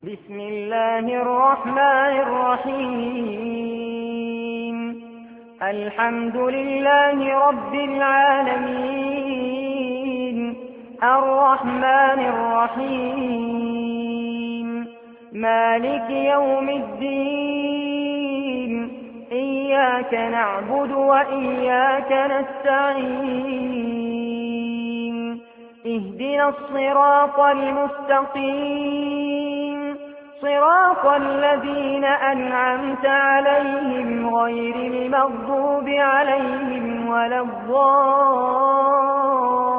بسم الله الرحمن الرحيم. الحمد لله رب العالمين، الرحمن الرحيم، مالك يوم الدين، إياك نعبد وإياك نستعين، اهدنا الصراط المستقيم، صراط الذين أنعمت عليهم غير المغضوب عليهم ولا الضالين.